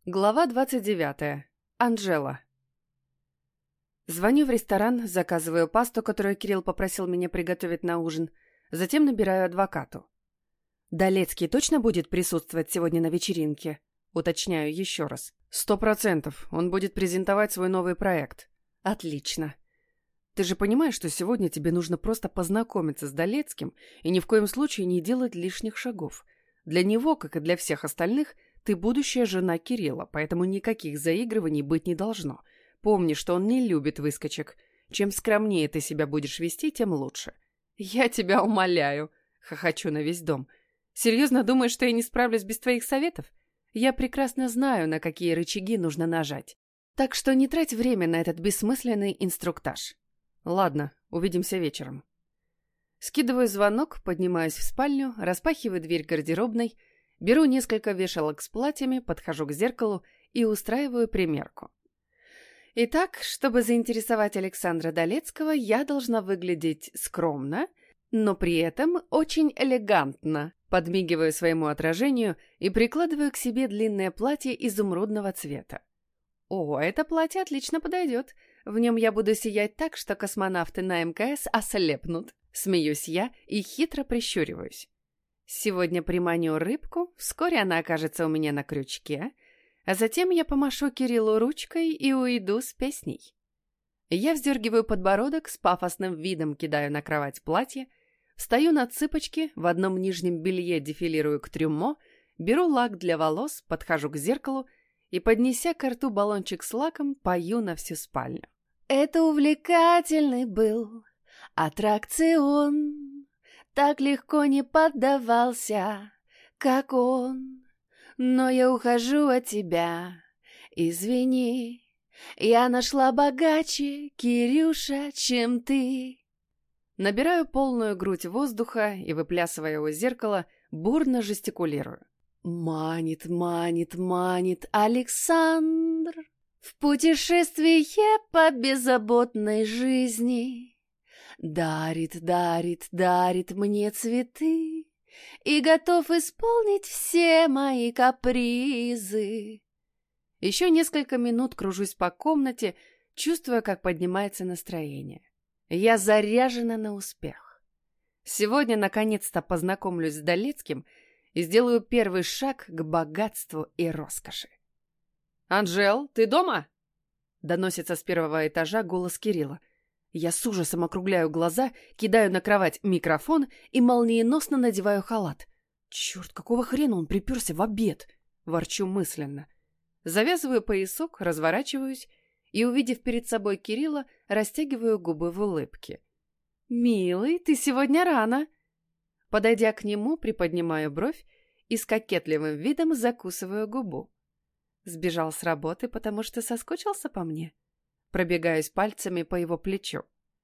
Глава 29. Анжела. Звоню в ресторан, заказываю пасту, которую Кирилл попросил меня приготовить на ужин, затем набираю адвокату. «Долецкий точно будет присутствовать сегодня на вечеринке?» Уточняю еще раз. 100%. Он будет презентовать свой новый проект. Отлично. Ты же понимаешь, что сегодня тебе нужно просто познакомиться с Долецким и ни в коем случае не делать лишних шагов. Для него, как и для всех остальных, ты будущая жена Кирилла, поэтому никаких заигрываний быть не должно. Помни, что он не любит выскочек. Чем скромнее ты себя будешь вести, тем лучше. Я тебя умоляю, хохочу на весь дом. Серьезно думаешь, что я не справлюсь без твоих советов? Я прекрасно знаю, на какие рычаги нужно нажать. Так что не трать время на этот бессмысленный инструктаж. Ладно, увидимся вечером. Скидываю звонок, поднимаюсь в спальню, распахиваю дверь гардеробной, беру несколько вешалок с платьями, подхожу к зеркалу и устраиваю примерку. Итак, чтобы заинтересовать Александра Долецкого, я должна выглядеть скромно, но при этом очень элегантно. Подмигиваю своему отражению и прикладываю к себе длинное платье изумрудного цвета. О, это платье отлично подойдет. В нем я буду сиять так, что космонавты на МКС ослепнут. Смеюсь я и хитро прищуриваюсь. Сегодня приманю рыбку, вскоре она окажется у меня на крючке, а затем я помашу Кириллу ручкой и уйду с песней. Я вздергиваю подбородок, с пафосным видом кидаю на кровать платье, встаю на цыпочки, в одном нижнем белье дефилирую к трюмо, беру лак для волос, подхожу к зеркалу и, поднеся ко рту баллончик с лаком, пою на всю спальню. Это увлекательный был аттракцион, так легко не поддавался, как он. Но я ухожу от тебя, извини, я нашла богаче, Кирюша, чем ты. Набираю полную грудь воздуха и, выплясывая у зеркала, бурно жестикулирую. Манит, манит, манит Александр в путешествие по беззаботной жизни. Дарит, дарит, дарит мне цветы и готов исполнить все мои капризы. Еще несколько минут кружусь по комнате, чувствуя, как поднимается настроение. Я заряжена на успех. Сегодня наконец-то познакомлюсь с Долецким и сделаю первый шаг к богатству и роскоши. «Анжел, ты дома?» — доносится с первого этажа голос Кирилла. Я с ужасом округляю глаза, кидаю на кровать микрофон и молниеносно надеваю халат. Черт, какого хрена он приперся в обед? Ворчу мысленно. Завязываю поясок, разворачиваюсь и, увидев перед собой Кирилла, растягиваю губы в улыбке. «Милый, ты сегодня рано!» Подойдя к нему, приподнимаю бровь и с кокетливым видом закусываю губу. Сбежал с работы, потому что соскучился по мне? Пробегаюсь пальцами по его плечу.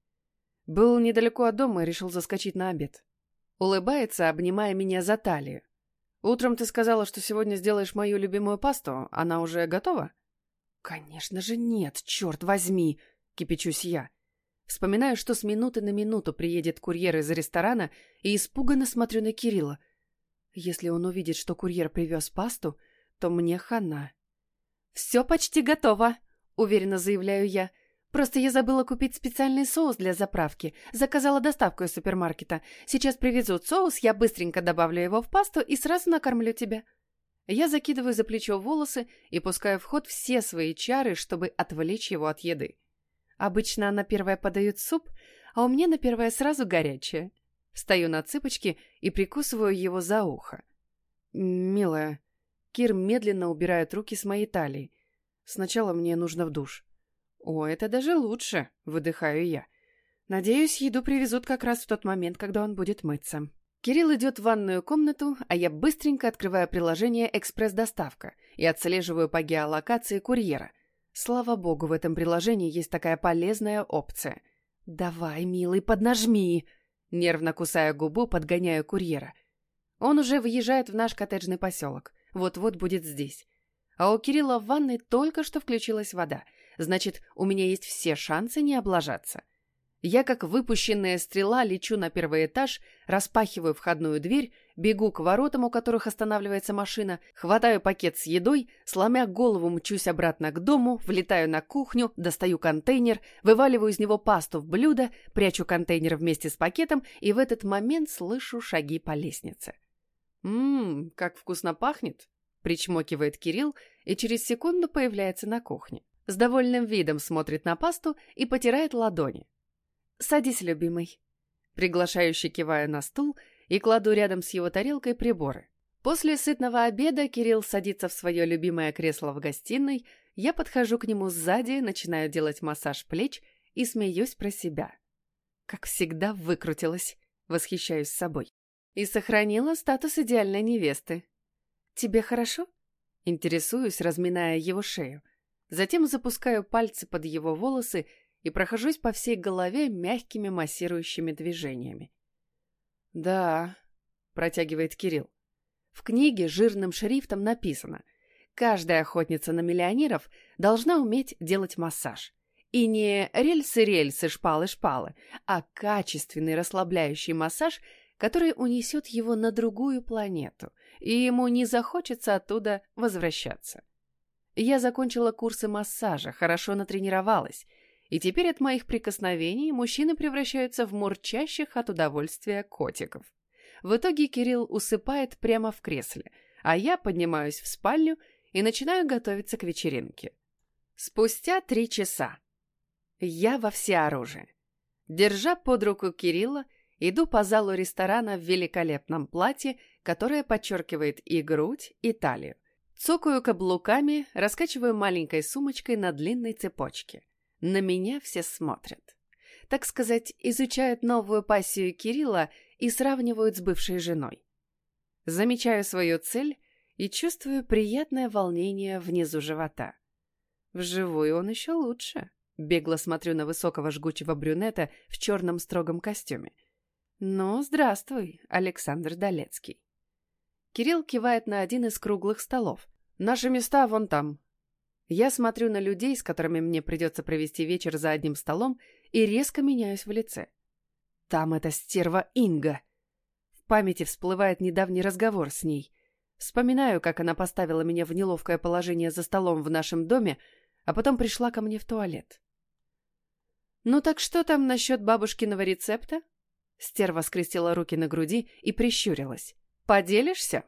Был недалеко от дома и решил заскочить на обед. Улыбается, обнимая меня за талию. «Утром ты сказала, что сегодня сделаешь мою любимую пасту. Она уже готова?» «Конечно же нет, черт возьми!» — кипячусь я. Вспоминаю, что с минуты на минуту приедет курьер из ресторана, и испуганно смотрю на Кирилла. Если он увидит, что курьер привез пасту, то мне хана. «Все почти готово!» — уверенно заявляю я. «Просто я забыла купить специальный соус для заправки. Заказала доставку из супермаркета. Сейчас привезут соус, я быстренько добавлю его в пасту и сразу накормлю тебя». Я закидываю за плечо волосы и пускаю в ход все свои чары, чтобы отвлечь его от еды. Обычно на первое подают суп, а у меня на первое сразу горячее. Встаю на цыпочки и прикусываю его за ухо. «Милая...» Кир медленно убирает руки с моей талии. «Сначала мне нужно в душ». «О, это даже лучше», — выдыхаю я. «Надеюсь, еду привезут как раз в тот момент, когда он будет мыться». Кирилл идет в ванную комнату, а я быстренько открываю приложение «Экспресс-доставка» и отслеживаю по геолокации курьера. Слава богу, в этом приложении есть такая полезная опция. «Давай, милый, поднажми!» Нервно кусая губу, подгоняю курьера. Он уже въезжает в наш коттеджный поселок. Вот-вот будет здесь. А у Кирилла в ванной только что включилась вода. Значит, у меня есть все шансы не облажаться. Я, как выпущенная стрела, лечу на первый этаж, распахиваю входную дверь, бегу к воротам, у которых останавливается машина, хватаю пакет с едой, сломя голову, мчусь обратно к дому, влетаю на кухню, достаю контейнер, вываливаю из него пасту в блюдо, прячу контейнер вместе с пакетом и в этот момент слышу шаги по лестнице. Как вкусно пахнет!» — причмокивает Кирилл и через секунду появляется на кухне. С довольным видом смотрит на пасту и потирает ладони. «Садись, любимый». Приглашающе киваю на стул и кладу рядом с его тарелкой приборы. После сытного обеда Кирилл садится в свое любимое кресло в гостиной, я подхожу к нему сзади, начинаю делать массаж плеч и смеюсь про себя. Как всегда выкрутилась, восхищаюсь собой. И сохранила статус идеальной невесты. «Тебе хорошо?» Интересуюсь, разминая его шею. Затем запускаю пальцы под его волосы и прохожусь по всей голове мягкими массирующими движениями. «Да», — протягивает Кирилл. В книге жирным шрифтом написано: «Каждая охотница на миллионеров должна уметь делать массаж. И не рельсы-рельсы, шпалы-шпалы, а качественный расслабляющий массаж, который унесет его на другую планету, и ему не захочется оттуда возвращаться». Я закончила курсы массажа, хорошо натренировалась, и теперь от моих прикосновений мужчины превращаются в мурчащих от удовольствия котиков. В итоге Кирилл усыпает прямо в кресле, а я поднимаюсь в спальню и начинаю готовиться к вечеринке. Спустя 3 часа. Я во всеоружии. Держа под руку Кирилла, иду по залу ресторана в великолепном платье, которое подчеркивает и грудь, и талию. Цокаю каблуками, раскачиваю маленькой сумочкой на длинной цепочке. На меня все смотрят. Так сказать, изучают новую пассию Кирилла и сравнивают с бывшей женой. Замечаю свою цель и чувствую приятное волнение внизу живота. Вживую он еще лучше. Бегло смотрю на высокого жгучего брюнета в черном строгом костюме. «Ну, здравствуй, Александр Долецкий». Кирилл кивает на один из круглых столов. «Наши места вон там». Я смотрю на людей, с которыми мне придется провести вечер за одним столом, и резко меняюсь в лице. Там эта стерва Инга. В памяти всплывает недавний разговор с ней. Вспоминаю, как она поставила меня в неловкое положение за столом в нашем доме, а потом пришла ко мне в туалет. «Ну так что там насчет бабушкиного рецепта?» Стерва скрестила руки на груди и прищурилась. «Поделишься?»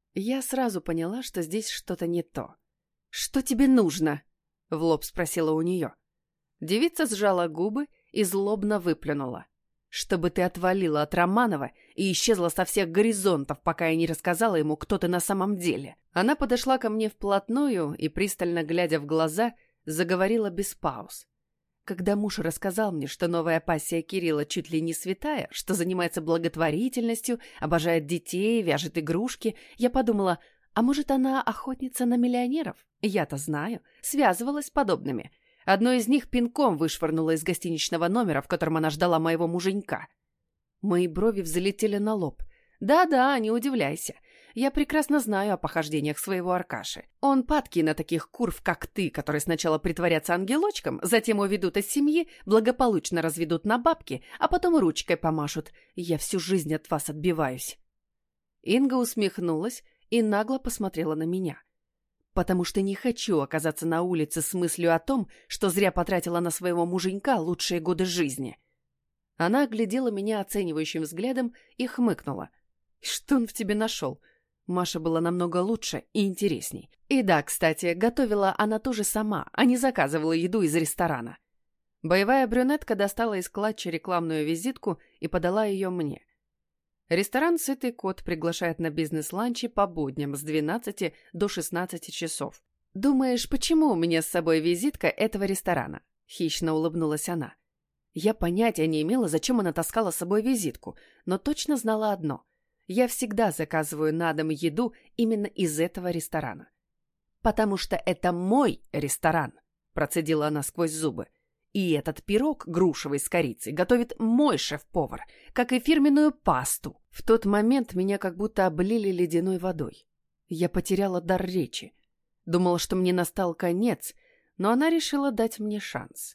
Я сразу поняла, что здесь что-то не то. «Что тебе нужно?» — в лоб спросила у нее. Девица сжала губы и злобно выплюнула. «Чтобы ты отвалила от Романова и исчезла со всех горизонтов, пока я не рассказала ему, кто ты на самом деле». Она подошла ко мне вплотную и, пристально глядя в глаза, заговорила без пауз. Когда муж рассказал мне, что новая пассия Кирилла чуть ли не святая, что занимается благотворительностью, обожает детей, вяжет игрушки, я подумала, а может, она охотница на миллионеров? Я-то знаю, связывалась с подобными. Одной из них пинком вышвырнула из гостиничного номера, в котором она ждала моего муженька. Мои брови взлетели на лоб. Да-да, не удивляйся. Я прекрасно знаю о похождениях своего Аркаши. Он падкий на таких курв, как ты, которые сначала притворятся ангелочком, затем уведут из семьи, благополучно разведут на бабки, а потом ручкой помашут. Я всю жизнь от вас отбиваюсь. Инга усмехнулась и нагло посмотрела на меня. Потому что не хочу оказаться на улице с мыслью о том, что зря потратила на своего муженька лучшие годы жизни. Она оглядела меня оценивающим взглядом и хмыкнула. Что он в тебе нашел? Маша была намного лучше и интересней. И да, кстати, готовила она тоже сама, а не заказывала еду из ресторана. Боевая брюнетка достала из клатча рекламную визитку и подала ее мне. Ресторан «Сытый кот» приглашает на бизнес-ланчи по будням с 12 до 16 часов. «Думаешь, почему у меня с собой визитка этого ресторана?» — хищно улыбнулась она. Я понятия не имела, зачем она таскала с собой визитку, но точно знала одно — я всегда заказываю на дом еду именно из этого ресторана. «Потому что это мой ресторан», — процедила она сквозь зубы. «И этот пирог грушевый с корицей готовит мой шеф-повар, как и фирменную пасту». В тот момент меня как будто облили ледяной водой. Я потеряла дар речи. Думала, что мне настал конец, но она решила дать мне шанс.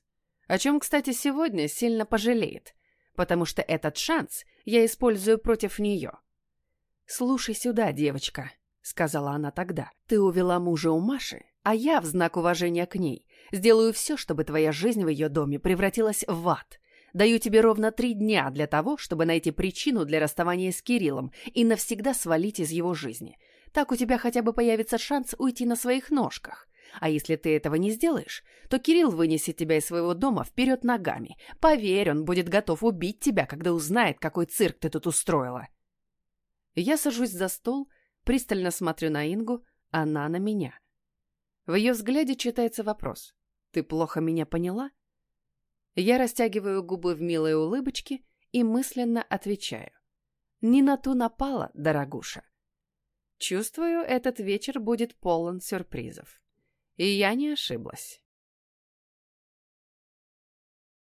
О чем, кстати, сегодня сильно пожалеет, потому что этот шанс я использую против нее. «Слушай сюда, девочка», — сказала она тогда. «Ты увела мужа у Маши, а я, в знак уважения к ней, сделаю все, чтобы твоя жизнь в ее доме превратилась в ад. Даю тебе ровно 3 дня для того, чтобы найти причину для расставания с Кириллом и навсегда свалить из его жизни. Так у тебя хотя бы появится шанс уйти на своих ножках. А если ты этого не сделаешь, то Кирилл вынесет тебя из своего дома вперед ногами. Поверь, он будет готов убить тебя, когда узнает, какой цирк ты тут устроила». Я сажусь за стол, пристально смотрю на Ингу, она на меня. В ее взгляде читается вопрос. «Ты плохо меня поняла?» Я растягиваю губы в милой улыбочке и мысленно отвечаю. «Не на ту напала, дорогуша». Чувствую, этот вечер будет полон сюрпризов. И я не ошиблась.